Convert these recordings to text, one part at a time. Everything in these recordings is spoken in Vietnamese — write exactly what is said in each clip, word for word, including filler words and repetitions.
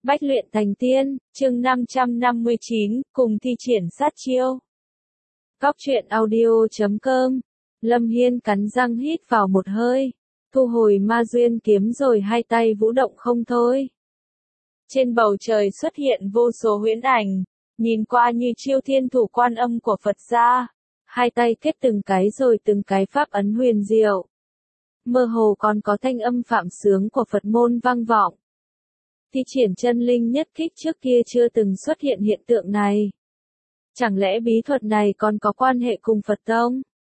Bách luyện thành tiên, chương năm trăm năm mươi chín, cùng thi triển sát chiêu. Cóc truyện audio chấm com. Lâm Hiên cắn răng hít vào một hơi, thu hồi ma duyên kiếm rồi hai tay vũ động không thôi. Trên bầu trời xuất hiện vô số huyễn ảnh, nhìn qua như chiêu thiên thủ quan âm của Phật gia, hai tay kết từng cái rồi từng cái pháp ấn huyền diệu. Mơ hồ còn có thanh âm phạm sướng của Phật môn vang vọng. Thi triển chân linh nhất kích trước kia chưa từng xuất hiện hiện tượng này. Chẳng lẽ bí thuật này còn có quan hệ cùng Phật tông?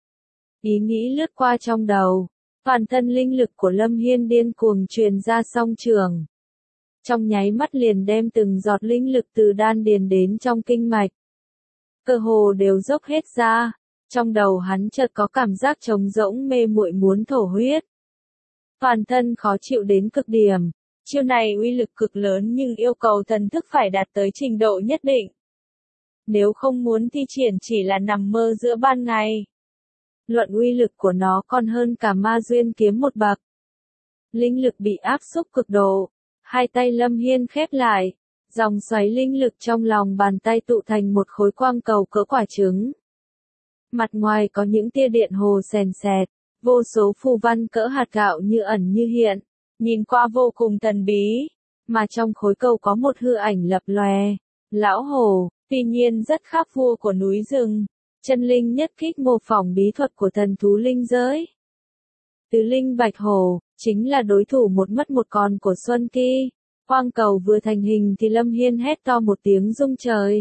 Ý nghĩ lướt qua trong đầu, toàn thân linh lực của Lâm Hiên điên cuồng truyền ra song trường. Trong nháy mắt liền đem từng giọt linh lực từ đan điền đến trong kinh mạch. Cơ hồ đều dốc hết ra, trong đầu hắn chợt có cảm giác trống rỗng mê muội muốn thổ huyết. Toàn thân khó chịu đến cực điểm. Chiêu này uy lực cực lớn nhưng yêu cầu thần thức phải đạt tới trình độ nhất định. Nếu không muốn thi triển chỉ là nằm mơ giữa ban ngày. Luận uy lực của nó còn hơn cả ma duyên kiếm một bậc. Linh lực bị áp xúc cực độ, hai tay Lâm Hiên khép lại, dòng xoáy linh lực trong lòng bàn tay tụ thành một khối quang cầu cỡ quả trứng. Mặt ngoài có những tia điện hồ sền sệt, vô số phù văn cỡ hạt gạo như ẩn như hiện. Nhìn qua vô cùng thần bí, mà trong khối cầu có một hư ảnh lập lòe, lão hổ, tuy nhiên rất khác vua của núi rừng, chân linh nhất kích mô phỏng bí thuật của thần thú linh giới. Tứ linh bạch hổ, chính là đối thủ một mất một còn của Xuân Kỳ. Quang cầu vừa thành hình thì Lâm Hiên hét to một tiếng rung trời.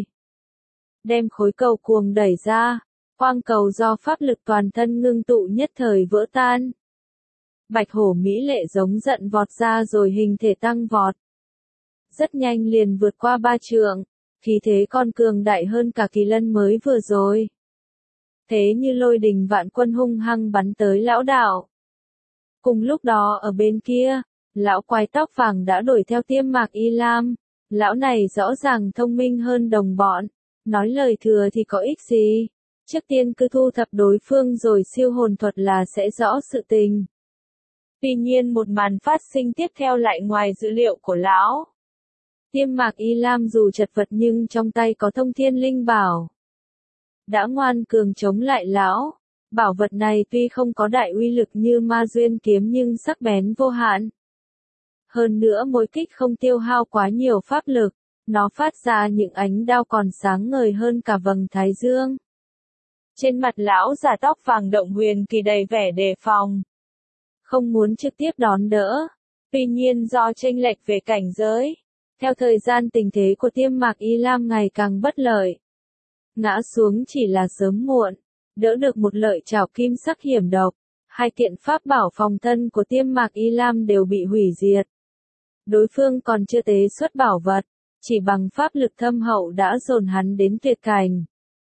Đem khối cầu cuồng đẩy ra, quang cầu do pháp lực toàn thân ngưng tụ nhất thời vỡ tan. Bạch hổ mỹ lệ giống giận vọt ra rồi hình thể tăng vọt. Rất nhanh liền vượt qua ba trượng, khí thế còn cường đại hơn cả kỳ lân mới vừa rồi. Thế như lôi đình vạn quân hung hăng bắn tới lão đạo. Cùng lúc đó ở bên kia, lão quái tóc vàng đã đuổi theo Tiêm Mạc Y Lam. Lão này rõ ràng thông minh hơn đồng bọn, nói lời thừa thì có ích gì. Trước tiên cứ thu thập đối phương rồi siêu hồn thuật là sẽ rõ sự tình. Tuy nhiên một màn phát sinh tiếp theo lại ngoài dữ liệu của lão. Tiêm Mạc Y Lam dù chật vật nhưng trong tay có thông thiên linh bảo. Đã ngoan cường chống lại lão. Bảo vật này tuy không có đại uy lực như ma duyên kiếm nhưng sắc bén vô hạn. Hơn nữa mỗi kích không tiêu hao quá nhiều pháp lực. Nó phát ra những ánh đao còn sáng ngời hơn cả vầng thái dương. Trên mặt lão già tóc vàng động huyền kỳ đầy vẻ đề phòng. Không muốn trực tiếp đón đỡ. Tuy nhiên do chênh lệch về cảnh giới, theo thời gian tình thế của Tiêm Mạc Y Lam ngày càng bất lợi. Ngã xuống chỉ là sớm muộn, đỡ được một lợi trảo kim sắc hiểm độc, hai kiện pháp bảo phòng thân của Tiêm Mạc Y Lam đều bị hủy diệt. Đối phương còn chưa tế xuất bảo vật, chỉ bằng pháp lực thâm hậu đã dồn hắn đến tuyệt cảnh.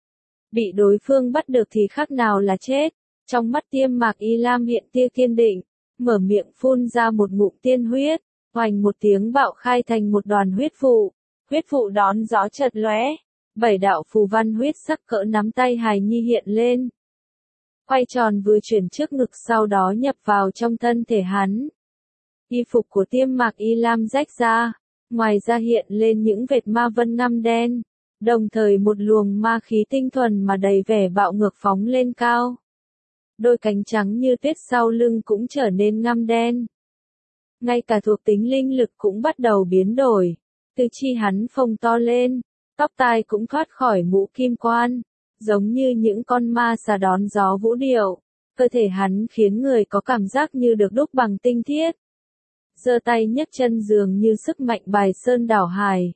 Bị đối phương bắt được thì khác nào là chết. Trong mắt Tiêm Mạc Y Lam hiện tia kiên định, mở miệng phun ra một ngụm tiên huyết, hoành một tiếng bạo khai thành một đoàn huyết vụ. Huyết vụ đón gió chợt lóe, bảy đạo phù văn huyết sắc cỡ nắm tay hài nhi hiện lên. Quay tròn vừa chuyển trước ngực sau đó nhập vào trong thân thể hắn. Y phục của Tiêm Mạc Y Lam rách ra, ngoài ra hiện lên những vệt ma vân ngăm đen, đồng thời một luồng ma khí tinh thuần mà đầy vẻ bạo ngược phóng lên cao. Đôi cánh trắng như tuyết sau lưng cũng trở nên ngăm đen. Ngay cả thuộc tính linh lực cũng bắt đầu biến đổi. Từ chi hắn phồng to lên, tóc tai cũng thoát khỏi mũ kim quan, giống như những con ma xà đón gió vũ điệu. Cơ thể hắn khiến người có cảm giác như được đúc bằng tinh thiết. Giơ tay nhấc chân dường như sức mạnh bài sơn đảo hải.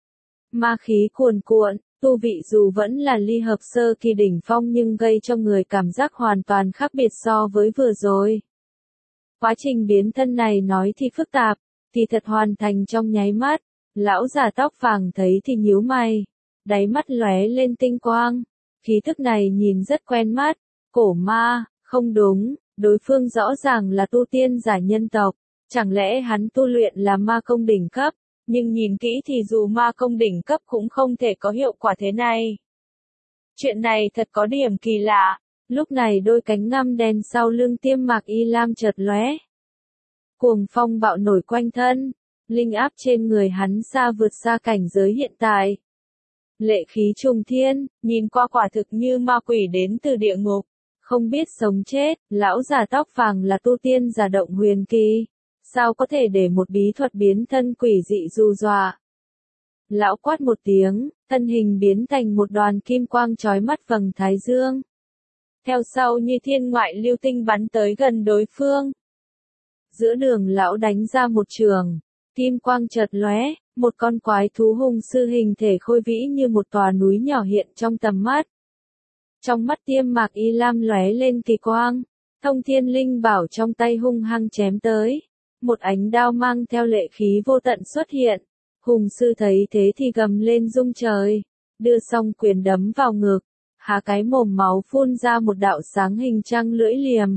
Ma khí cuồn cuộn. Tu vị dù vẫn là ly hợp sơ kỳ đỉnh phong nhưng gây cho người cảm giác hoàn toàn khác biệt so với vừa rồi. Quá trình biến thân này nói thì phức tạp, thì thật hoàn thành trong nháy mắt. Lão già tóc vàng thấy thì nhíu mày, đáy mắt lóe lên tinh quang. Khí thức này nhìn rất quen mắt. Cổ ma, không đúng, đối phương rõ ràng là tu tiên giả nhân tộc. Chẳng lẽ hắn tu luyện là ma công đỉnh cấp? Nhưng nhìn kỹ thì dù ma công đỉnh cấp cũng không thể có hiệu quả thế này. Chuyện này thật có điểm kỳ lạ. Lúc này đôi cánh ngăm đen sau lưng Tiêm Mạc Y Lam chợt lóe. Cuồng phong bạo nổi quanh thân. Linh áp trên người hắn xa vượt xa cảnh giới hiện tại. Lệ khí trùng thiên, nhìn qua quả thực như ma quỷ đến từ địa ngục, không biết sống chết. Lão già tóc vàng là tu tiên giả động huyền kỳ, sao có thể để một bí thuật biến thân quỷ dị dù dọa. Lão quát một tiếng, thân hình biến thành một đoàn kim quang chói mắt vầng thái dương. Theo sau như thiên ngoại lưu tinh bắn tới gần đối phương. Giữa đường lão đánh ra một trường, kim quang chợt lóe, một con quái thú hung sư hình thể khôi vĩ như một tòa núi nhỏ hiện trong tầm mắt. Trong mắt Tiêm Mạc Y Lam lóe lên kỳ quang, thông thiên linh bảo trong tay hung hăng chém tới. Một ánh đao mang theo lệ khí vô tận xuất hiện. Hùng sư thấy thế thì gầm lên rung trời, đưa xong quyền đấm vào ngực, há cái mồm máu phun ra một đạo sáng hình trăng lưỡi liềm.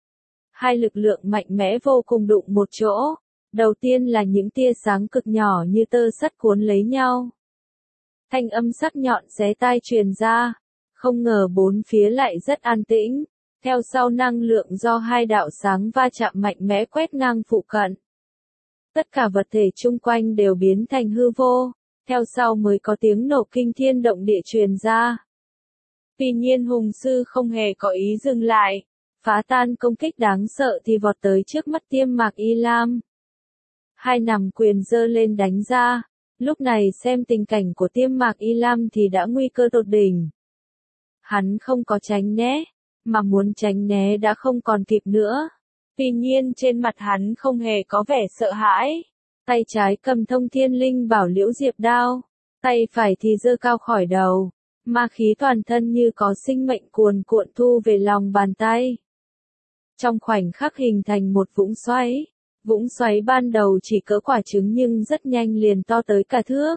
Hai lực lượng mạnh mẽ vô cùng đụng một chỗ. Đầu tiên là những tia sáng cực nhỏ như tơ sắt cuốn lấy nhau. Thanh âm sắc nhọn xé tai truyền ra, không ngờ bốn phía lại rất an tĩnh. Theo sau năng lượng do hai đạo sáng va chạm mạnh mẽ quét ngang phụ cận. Tất cả vật thể chung quanh đều biến thành hư vô, theo sau mới có tiếng nổ kinh thiên động địa truyền ra. Tuy nhiên hùng sư không hề có ý dừng lại, phá tan công kích đáng sợ thì vọt tới trước mắt Tiêm Mạc Y Lam. Hai nằm quyền giơ lên đánh ra, lúc này xem tình cảnh của Tiêm Mạc Y Lam thì đã nguy cơ tột đỉnh. Hắn không có tránh né, mà muốn tránh né đã không còn kịp nữa. Tuy nhiên trên mặt hắn không hề có vẻ sợ hãi. Tay trái cầm thông thiên linh bảo liễu diệp đao, tay phải thì giơ cao khỏi đầu. Ma khí toàn thân như có sinh mệnh cuồn cuộn thu về lòng bàn tay. Trong khoảnh khắc hình thành một vũng xoáy. Vũng xoáy ban đầu chỉ cỡ quả trứng nhưng rất nhanh liền to tới cả thước.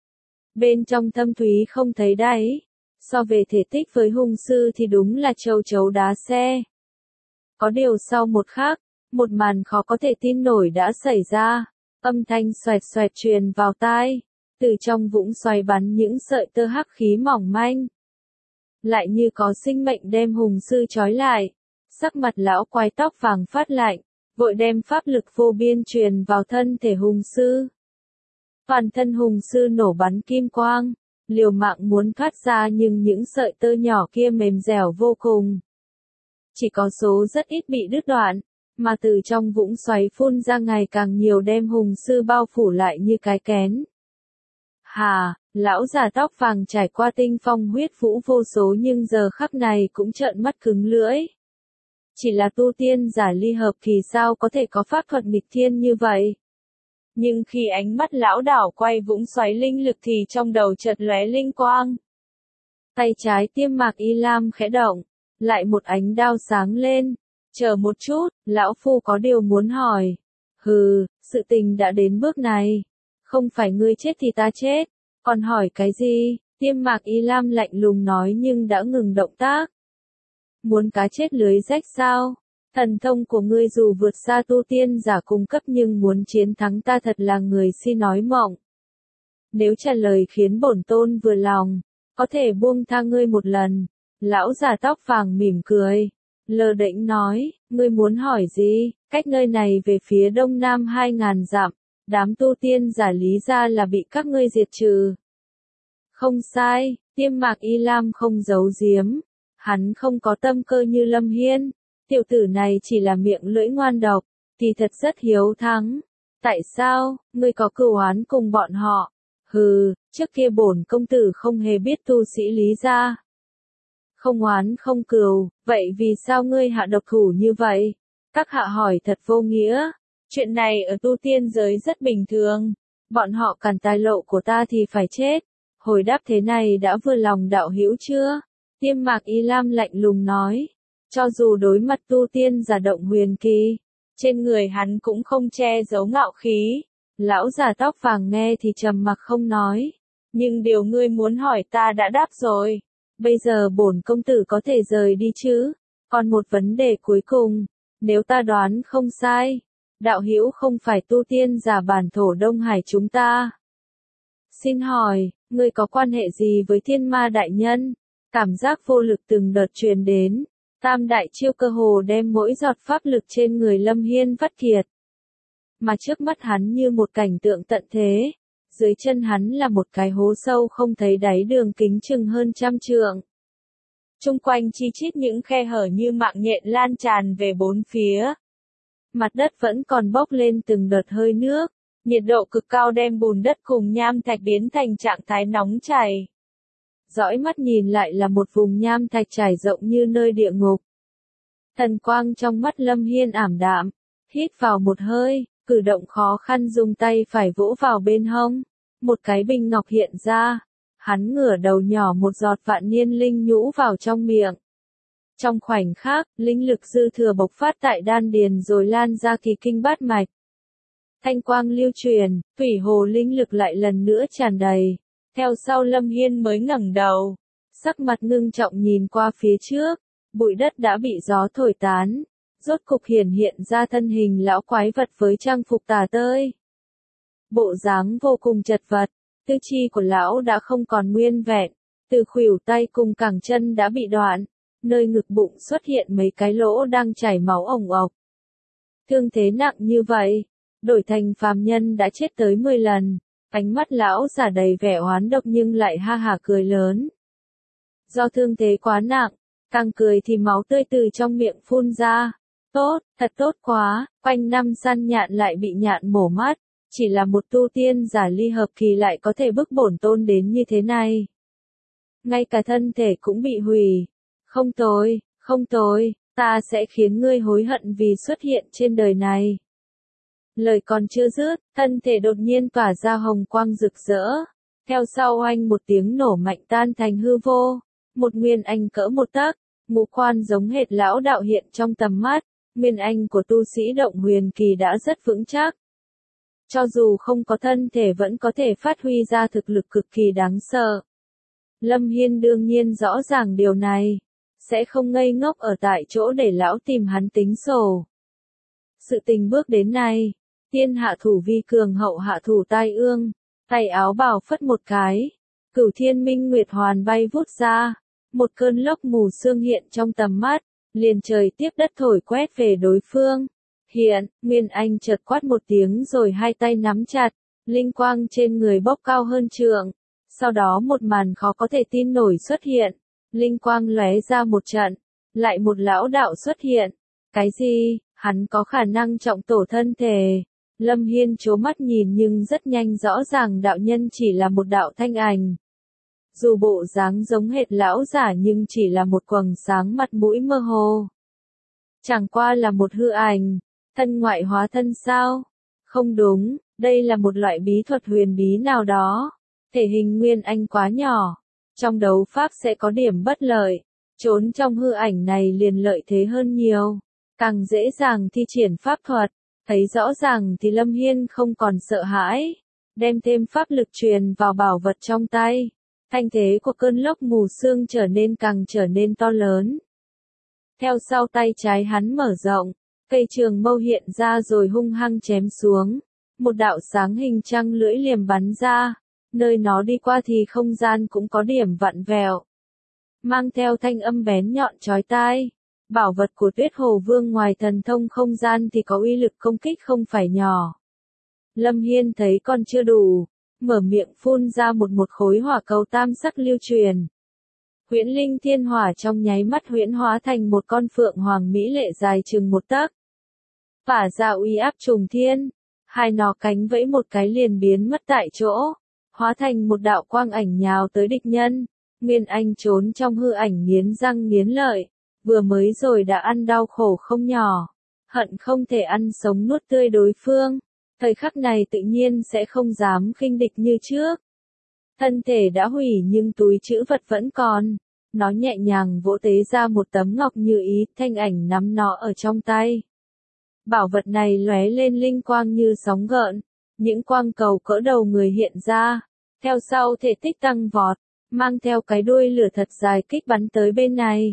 Bên trong thâm thúy không thấy đáy. So về thể tích với hung sư thì đúng là châu chấu đá xe. Có điều sau một khắc, một màn khó có thể tin nổi đã xảy ra. Âm thanh xoẹt xoẹt truyền vào tai. Từ trong vũng xoáy bắn những sợi tơ hắc khí mỏng manh. Lại như có sinh mệnh đem hùng sư trói lại. Sắc mặt lão quái tóc vàng phát lạnh, vội đem pháp lực vô biên truyền vào thân thể hùng sư. Toàn thân hùng sư nổ bắn kim quang, liều mạng muốn thoát ra nhưng những sợi tơ nhỏ kia mềm dẻo vô cùng. Chỉ có số rất ít bị đứt đoạn, mà từ trong vũng xoáy phun ra ngày càng nhiều đem hùng sư bao phủ lại như cái kén. Hà, lão già tóc vàng trải qua tinh phong huyết vũ vô số nhưng giờ khắc này cũng trợn mắt cứng lưỡi. Chỉ là tu tiên giả ly hợp thì sao có thể có pháp thuật nghịch thiên như vậy? Nhưng khi ánh mắt lão đảo quay vũng xoáy linh lực thì trong đầu chợt lóe linh quang. Tay trái Tiêm Mạc Y Lam khẽ động, lại một ánh đao sáng lên. Chờ một chút, lão phu có điều muốn hỏi. Hừ, sự tình đã đến bước này. Không phải ngươi chết thì ta chết. Còn hỏi cái gì? Tiêm Mạc Y Lam lạnh lùng nói nhưng đã ngừng động tác. Muốn cá chết lưới rách sao? Thần thông của ngươi dù vượt xa tu tiên giả cung cấp nhưng muốn chiến thắng ta thật là người si nói mộng. Nếu trả lời khiến bổn tôn vừa lòng, có thể buông tha ngươi một lần. Lão già tóc vàng mỉm cười, lơ đễnh nói, ngươi muốn hỏi gì? Cách nơi này về phía đông nam hai ngàn dặm, đám tu tiên giả Lý gia là bị các ngươi diệt trừ. Không sai, Tiêm Mạc Y Lam không giấu giếm. Hắn không có tâm cơ như Lâm Hiên, tiểu tử này chỉ là miệng lưỡi ngoan độc, thì thật rất hiếu thắng. Tại sao, ngươi có cừu oán cùng bọn họ? Hừ, trước kia bổn công tử không hề biết tu sĩ Lý gia. Không oán không cừu, vậy vì sao ngươi hạ độc thủ như vậy? Các hạ hỏi thật vô nghĩa. Chuyện này ở tu tiên giới rất bình thường. Bọn họ cản tài lộ của ta thì phải chết. Hồi đáp thế này đã vừa lòng đạo hữu chưa? Tiêm Mạc Y Lam lạnh lùng nói. Cho dù đối mặt tu tiên giả động huyền kỳ, trên người hắn cũng không che giấu ngạo khí. Lão già tóc vàng nghe thì trầm mặc không nói. Nhưng điều ngươi muốn hỏi ta đã đáp rồi. Bây giờ bổn công tử có thể rời đi chứ? Còn một vấn đề cuối cùng. Nếu ta đoán không sai, đạo hữu không phải tu tiên giả bản thổ Đông Hải chúng ta. Xin hỏi, ngươi có quan hệ gì với Thiên Ma đại nhân? Cảm giác vô lực từng đợt truyền đến. Tam đại chiêu cơ hồ đem mỗi giọt pháp lực trên người Lâm Hiên vắt kiệt. mà trước mắt hắn như một cảnh tượng tận thế. Dưới chân hắn là một cái hố sâu không thấy đáy đường kính chừng hơn trăm trượng. Trung quanh chi chít những khe hở như mạng nhện lan tràn về bốn phía. Mặt đất vẫn còn bốc lên từng đợt hơi nước, nhiệt độ cực cao đem bùn đất cùng nham thạch biến thành trạng thái nóng chảy. Dõi mắt nhìn lại là một vùng nham thạch trải rộng như nơi địa ngục. Thần quang trong mắt Lâm Hiên ảm đạm, hít vào một hơi, cử động khó khăn dùng tay phải vỗ vào bên hông, một cái bình ngọc hiện ra, hắn ngửa đầu nhỏ một giọt vạn niên linh nhũ vào trong miệng. Trong khoảnh khắc, linh lực dư thừa bộc phát tại đan điền rồi lan ra kỳ kinh bát mạch. Thanh quang lưu truyền, thủy hồ linh lực lại lần nữa tràn đầy. Theo sau Lâm Hiên mới ngẩng đầu, sắc mặt ngưng trọng nhìn qua phía trước, bụi đất đã bị gió thổi tán, rốt cục hiển hiện ra thân hình lão quái vật với trang phục tà tơi. Bộ dáng vô cùng chật vật, tư chi của lão đã không còn nguyên vẹn, từ khuỷu tay cùng cẳng chân đã bị đoạn, nơi ngực bụng xuất hiện mấy cái lỗ đang chảy máu ồng ộc. Thương thế nặng như vậy, đổi thành phàm nhân đã chết tới mười lần. Ánh mắt lão giả đầy vẻ oán độc nhưng lại ha hả cười lớn. Do thương thế quá nặng, càng cười thì máu tươi từ trong miệng phun ra. Tốt, thật tốt quá, quanh năm săn nhạn lại bị nhạn mổ mắt, chỉ là một tu tiên giả ly hợp kỳ lại có thể bức bổn tôn đến như thế này. Ngay cả thân thể cũng bị hủy. Không tồi, không tồi, ta sẽ khiến ngươi hối hận vì xuất hiện trên đời này. Lời còn chưa dứt, thân thể đột nhiên tỏa ra hồng quang rực rỡ. Theo sau oanh một tiếng nổ mạnh tan thành hư vô. Một nguyên anh cỡ một tấc, ngũ quan giống hệt lão đạo hiện trong tầm mắt. Nguyên anh của tu sĩ động huyền kỳ đã rất vững chắc. Cho dù không có thân thể vẫn có thể phát huy ra thực lực cực kỳ đáng sợ. Lâm Hiên đương nhiên rõ ràng điều này. Sẽ không ngây ngốc ở tại chỗ để lão tìm hắn tính sổ. Sự tình bước đến này. Tiên hạ thủ vi cường hậu hạ thủ tai ương, tay áo bào phất một cái, cửu thiên minh nguyệt hoàn bay vút ra, một cơn lốc mù sương hiện trong tầm mắt, liền trời tiếp đất thổi quét về đối phương. Hiện, Nguyên Anh chợt quát một tiếng rồi hai tay nắm chặt, linh quang trên người bốc cao hơn trượng, sau đó một màn khó có thể tin nổi xuất hiện, linh quang lóe ra một trận, lại một lão đạo xuất hiện. Cái gì? Hắn có khả năng trọng tổ thân thể. Lâm Hiên trố mắt nhìn nhưng rất nhanh rõ ràng đạo nhân chỉ là một đạo thanh ảnh. Dù bộ dáng giống hệt lão giả nhưng chỉ là một quầng sáng mặt mũi mơ hồ. Chẳng qua là một hư ảnh, thân ngoại hóa thân sao? Không đúng, đây là một loại bí thuật huyền bí nào đó. Thể hình Nguyên Anh quá nhỏ, trong đấu pháp sẽ có điểm bất lợi, trốn trong hư ảnh này liền lợi thế hơn nhiều, càng dễ dàng thi triển pháp thuật. Thấy rõ ràng thì Lâm Hiên không còn sợ hãi, đem thêm pháp lực truyền vào bảo vật trong tay. Thanh thế của cơn lốc mù sương trở nên càng trở nên to lớn. Theo sau tay trái hắn mở rộng, cây trường mâu hiện ra rồi hung hăng chém xuống. Một đạo sáng hình trăng lưỡi liềm bắn ra, nơi nó đi qua thì không gian cũng có điểm vặn vẹo. Mang theo thanh âm bén nhọn chói tai. Bảo vật của Tuyết Hồ Vương ngoài thần thông không gian thì có uy lực công kích không phải nhỏ. Lâm Hiên thấy còn chưa đủ, mở miệng phun ra một một khối hỏa cầu tam sắc lưu truyền. Huyễn linh thiên hỏa trong nháy mắt huyễn hóa thành một con phượng hoàng mỹ lệ dài chừng một tấc. Phả ra uy áp trùng thiên, hai nó cánh vẫy một cái liền biến mất tại chỗ, hóa thành một đạo quang ảnh nhào tới địch nhân. Nguyên Anh trốn trong hư ảnh nghiến răng nghiến lợi. Vừa mới rồi đã ăn đau khổ không nhỏ, hận không thể ăn sống nuốt tươi đối phương, thời khắc này tự nhiên sẽ không dám khinh địch như trước. Thân thể đã hủy nhưng túi trữ vật vẫn còn, nó nhẹ nhàng vỗ tế ra một tấm ngọc như ý, thanh ảnh nắm nó ở trong tay. Bảo vật này lóe lên linh quang như sóng gợn, những quang cầu cỡ đầu người hiện ra, theo sau thể tích tăng vọt, mang theo cái đuôi lửa thật dài kích bắn tới bên này.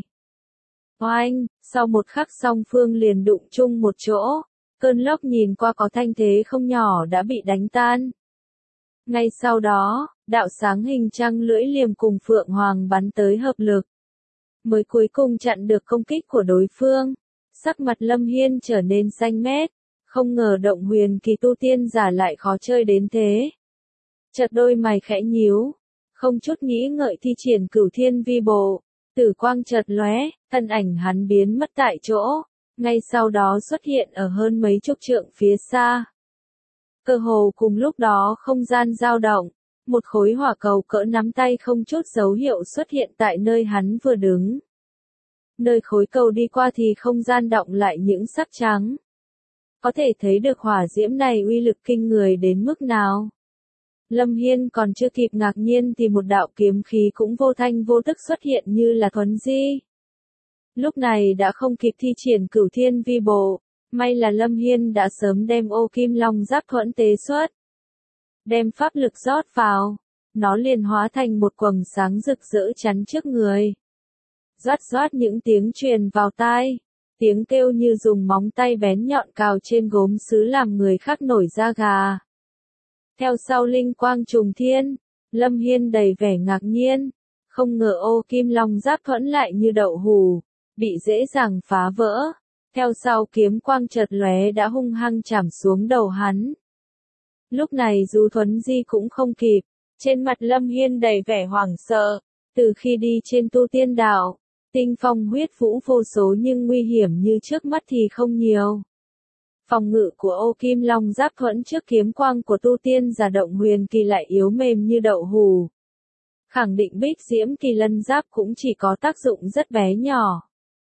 Oanh, sau một khắc song phương liền đụng chung một chỗ, cơn lốc nhìn qua có thanh thế không nhỏ đã bị đánh tan. Ngay sau đó, đạo sáng hình trăng lưỡi liềm cùng phượng hoàng bắn tới hợp lực. Mới cuối cùng chặn được công kích của đối phương, sắc mặt Lâm Hiên trở nên xanh mét, Không ngờ động huyền kỳ tu tiên giả lại khó chơi đến thế. Chợt đôi mày khẽ nhíu, không chút nghĩ ngợi thi triển cửu thiên vi bộ, tử quang chợt lóe, thân ảnh hắn biến mất tại chỗ, ngay sau đó xuất hiện ở hơn mấy chục trượng phía xa. Cơ hồ cùng lúc đó không gian dao động, một khối hỏa cầu cỡ nắm tay không chút dấu hiệu xuất hiện tại nơi hắn vừa đứng. Nơi khối cầu đi qua thì không gian động lại những sắc trắng. Có thể thấy được hỏa diễm này uy lực kinh người đến mức nào. Lâm Hiên còn chưa kịp ngạc nhiên thì một đạo kiếm khí cũng vô thanh vô tức xuất hiện như là thuấn di. Lúc này đã không kịp thi triển cửu thiên vi bộ, may là Lâm Hiên đã sớm đem ô kim long giáp thuẫn tế xuất. Đem pháp lực rót vào, nó liền hóa thành một quầng sáng rực rỡ chắn trước người. Rót rót những tiếng truyền vào tai, tiếng kêu như dùng móng tay bén nhọn cào trên gốm sứ làm người khác nổi da gà. Theo sau linh quang trùng thiên, Lâm Hiên đầy vẻ ngạc nhiên, không ngờ ô kim long giáp thuẫn lại như đậu hù, bị dễ dàng phá vỡ. Theo sau kiếm quang chợt lóe đã hung hăng chảm xuống đầu hắn. Lúc này dù thuấn di cũng không kịp, trên mặt Lâm Hiên đầy vẻ hoảng sợ, từ khi đi trên tu tiên đạo, tinh phong huyết vũ vô số nhưng nguy hiểm như trước mắt thì không nhiều. Phòng ngự của ô kim long giáp thuẫn trước kiếm quang của tu tiên giả động huyền kỳ lại yếu mềm như đậu hù. Khẳng định bích diễm kỳ lân giáp cũng chỉ có tác dụng rất bé nhỏ.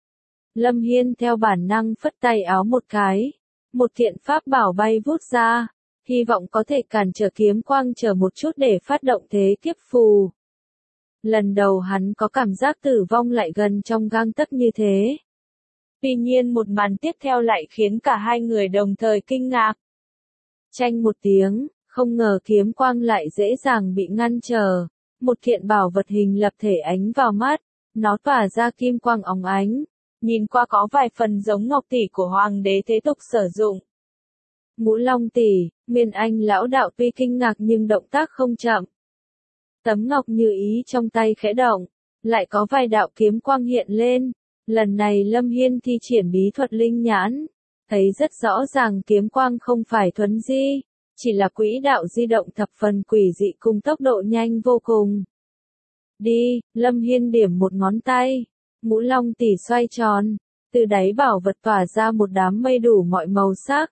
Lâm Hiên theo bản năng phất tay áo một cái, một kiện pháp bảo bay vút ra, hy vọng có thể cản trở kiếm quang chờ một chút để phát động thế kiếp phù. Lần đầu hắn có cảm giác tử vong lại gần trong gang tấc như thế. Tuy nhiên một màn tiếp theo lại khiến cả hai người đồng thời kinh ngạc. Chanh một tiếng, không ngờ kiếm quang lại dễ dàng bị ngăn trở. Một kiện bảo vật hình lập thể ánh vào mắt, nó tỏa ra kim quang óng ánh, nhìn qua có vài phần giống ngọc tỷ của hoàng đế thế tục sử dụng. Ngũ Long tỷ, Nguyên Anh lão đạo tuy kinh ngạc nhưng động tác không chậm. Tấm ngọc như ý trong tay khẽ động, lại có vài đạo kiếm quang hiện lên. Lần này Lâm Hiên thi triển bí thuật linh nhãn, thấy rất rõ ràng kiếm quang không phải thuấn di, chỉ là quỹ đạo di động thập phần quỷ dị cùng tốc độ nhanh vô cùng. Đi, Lâm Hiên điểm một ngón tay, Ngũ Long tỷ xoay tròn, từ đáy bảo vật tỏa ra một đám mây đủ mọi màu sắc.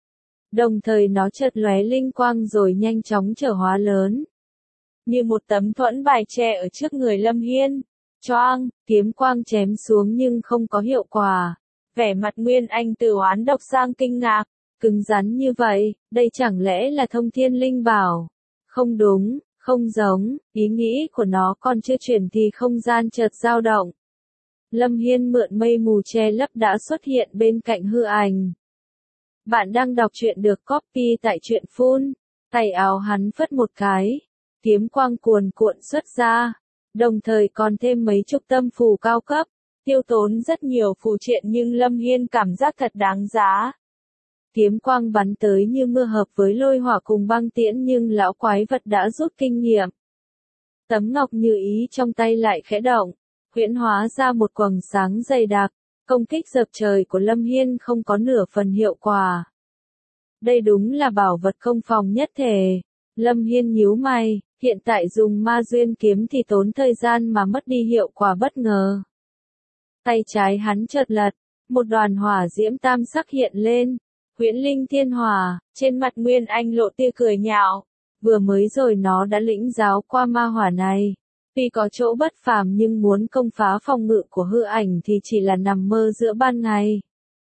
Đồng thời nó chợt lóe linh quang rồi nhanh chóng trở hóa lớn. Như một tấm thuẫn bài tre ở trước người Lâm Hiên. Choang, kiếm quang chém xuống nhưng không có hiệu quả. Vẻ mặt Nguyên Anh từ oán độc sang kinh ngạc, cứng rắn như vậy, đây chẳng lẽ là thông thiên linh bảo? Không đúng, không giống, ý nghĩ của nó còn chưa chuyển thì không gian chợt dao động. Lâm Hiên mượn mây mù che lấp đã xuất hiện bên cạnh hư ảnh. Bạn đang đọc truyện được copy tại truyện phun, tay áo hắn phất một cái, kiếm quang cuồn cuộn xuất ra. Đồng thời còn thêm mấy chục tâm phù cao cấp, tiêu tốn rất nhiều phù triện nhưng Lâm Hiên cảm giác thật đáng giá. Kiếm quang bắn tới như mưa hợp với lôi hỏa cùng băng tiễn nhưng lão quái vật đã rút kinh nghiệm. Tấm ngọc như ý trong tay lại khẽ động, huyễn hóa ra một quầng sáng dày đặc, công kích dập trời của Lâm Hiên không có nửa phần hiệu quả. Đây đúng là bảo vật công phòng nhất thể. Lâm Hiên nhíu mày. Hiện tại dùng ma duyên kiếm thì tốn thời gian mà mất đi hiệu quả bất ngờ. Tay trái hắn chợt lật, một đoàn hỏa diễm tam sắc hiện lên, huyễn linh thiên hỏa, trên mặt Nguyên Anh lộ tia cười nhạo, vừa mới rồi nó đã lĩnh giáo qua ma hỏa này. Tuy có chỗ bất phàm nhưng muốn công phá phòng ngự của hư ảnh thì chỉ là nằm mơ giữa ban ngày.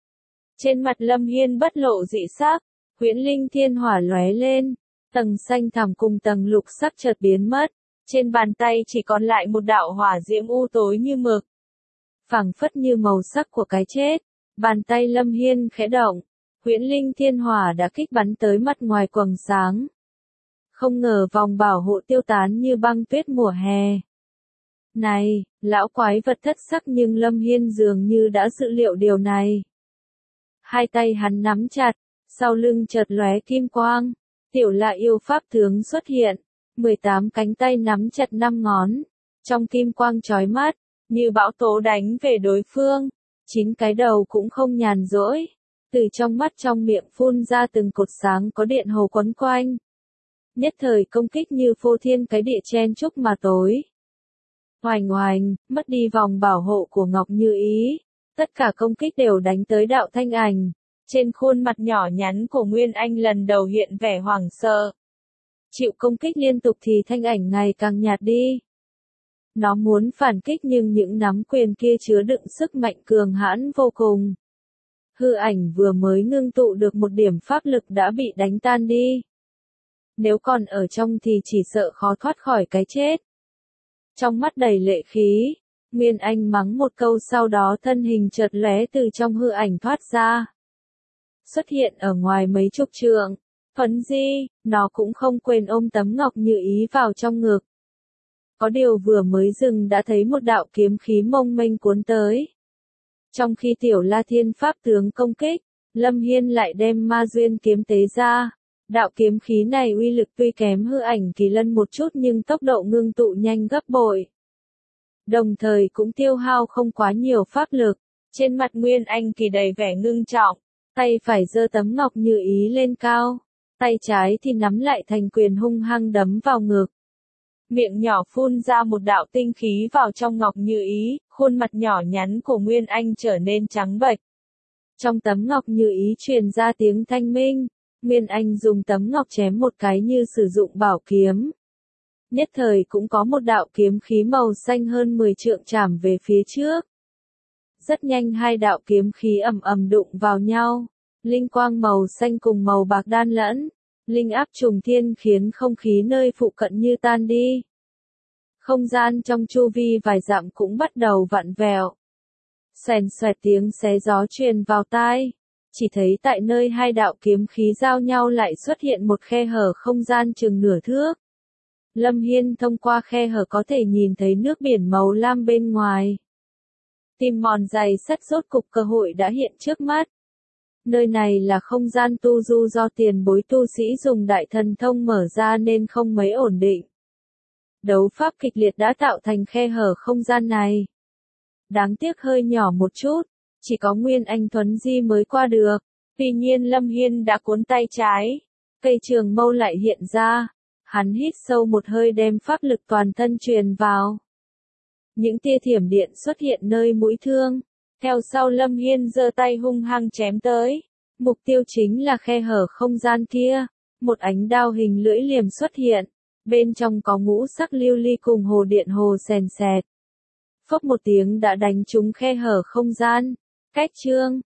Trên mặt Lâm Hiên bất lộ dị sắc, huyễn linh thiên hỏa lóe lên. Tầng xanh thẳm cùng tầng lục sắc chợt biến mất, trên bàn tay chỉ còn lại một đạo hỏa diễm u tối như mực. Phảng phất như màu sắc của cái chết, bàn tay Lâm Hiên khẽ động, huyễn linh thiên hỏa đã kích bắn tới mặt ngoài quầng sáng. Không ngờ vòng bảo hộ tiêu tán như băng tuyết mùa hè. Này, lão quái vật thất sắc nhưng Lâm Hiên dường như đã dự liệu điều này. Hai tay hắn nắm chặt, sau lưng chợt lóe kim quang. Tiểu Lạ yêu pháp tướng xuất hiện, mười tám cánh tay nắm chặt năm ngón, trong kim quang chói mắt, như bão tố đánh về đối phương, chín cái đầu cũng không nhàn rỗi, Từ trong mắt trong miệng phun ra từng cột sáng có điện hồ quấn quanh. Nhất thời công kích như phô thiên cái địa chen chúc mà tối. Oành oành, mất đi vòng bảo hộ của Ngọc Như Ý. Tất cả công kích đều đánh tới đạo thanh ảnh. Trên khuôn mặt nhỏ nhắn của Nguyên Anh lần đầu hiện vẻ hoảng sợ. Chịu công kích liên tục thì thanh ảnh ngày càng nhạt đi. Nó muốn phản kích nhưng những nắm quyền kia chứa đựng sức mạnh cường hãn vô cùng. Hư ảnh vừa mới ngưng tụ được một điểm pháp lực đã bị đánh tan đi. Nếu còn ở trong thì chỉ sợ khó thoát khỏi cái chết. Trong mắt đầy lệ khí, Nguyên Anh mắng một câu sau đó thân hình chợt lóe từ trong hư ảnh thoát ra. Xuất hiện ở ngoài mấy chục trượng, Phấn Di, nó cũng không quên ôm tấm Ngọc Như Ý vào trong ngực. Có điều vừa mới dừng đã thấy một đạo kiếm khí mông mênh cuốn tới. Trong khi Tiểu La Thiên Pháp tướng công kích, Lâm Hiên lại đem Ma Duyên kiếm tế ra. Đạo kiếm khí này uy lực tuy kém hư ảnh kỳ lân một chút nhưng tốc độ ngưng tụ nhanh gấp bội. Đồng thời cũng tiêu hao không quá nhiều pháp lực. Trên mặt Nguyên Anh kỳ đầy vẻ ngưng trọng, tay phải giơ tấm Ngọc Như Ý lên cao, tay trái thì nắm lại thành quyền hung hăng đấm vào ngực. Miệng nhỏ phun ra một đạo tinh khí vào trong Ngọc Như Ý, khuôn mặt nhỏ nhắn của Nguyên Anh trở nên trắng bệch. Trong tấm Ngọc Như Ý truyền ra tiếng thanh minh, Nguyên Anh dùng tấm ngọc chém một cái như sử dụng bảo kiếm. Nhất thời cũng có một đạo kiếm khí màu xanh hơn mười trượng chạm về phía trước. Rất nhanh hai đạo kiếm khí ầm ầm đụng vào nhau, linh quang màu xanh cùng màu bạc đan lẫn, linh áp trùng thiên khiến không khí nơi phụ cận như tan đi. Không gian trong chu vi vài dặm cũng bắt đầu vặn vẹo. Xoèn xoẹt tiếng xé gió truyền vào tai, chỉ thấy tại nơi hai đạo kiếm khí giao nhau lại xuất hiện một khe hở không gian chừng nửa thước. Lâm Hiên thông qua khe hở có thể nhìn thấy nước biển màu lam bên ngoài. Tìm mòn giày sắt rốt cục cơ hội đã hiện trước mắt. Nơi này là không gian tu du do tiền bối tu sĩ dùng đại thần thông mở ra nên không mấy ổn định. Đấu pháp kịch liệt đã tạo thành khe hở không gian này. Đáng tiếc hơi nhỏ một chút, chỉ có Nguyên Anh Thuấn Di mới qua được. Tuy nhiên Lâm Hiên đã cuốn tay trái, cây trường mâu lại hiện ra. Hắn hít sâu một hơi đem pháp lực toàn thân truyền vào. Những tia thiểm điện xuất hiện nơi mũi thương. Theo sau Lâm Hiên giơ tay hung hăng chém tới. Mục tiêu chính là khe hở không gian kia. Một ánh đao hình lưỡi liềm xuất hiện. Bên trong có ngũ sắc lưu ly cùng hồ điện hồ sèn sẹt. Phốc một tiếng đã đánh trúng khe hở không gian. Cách chương.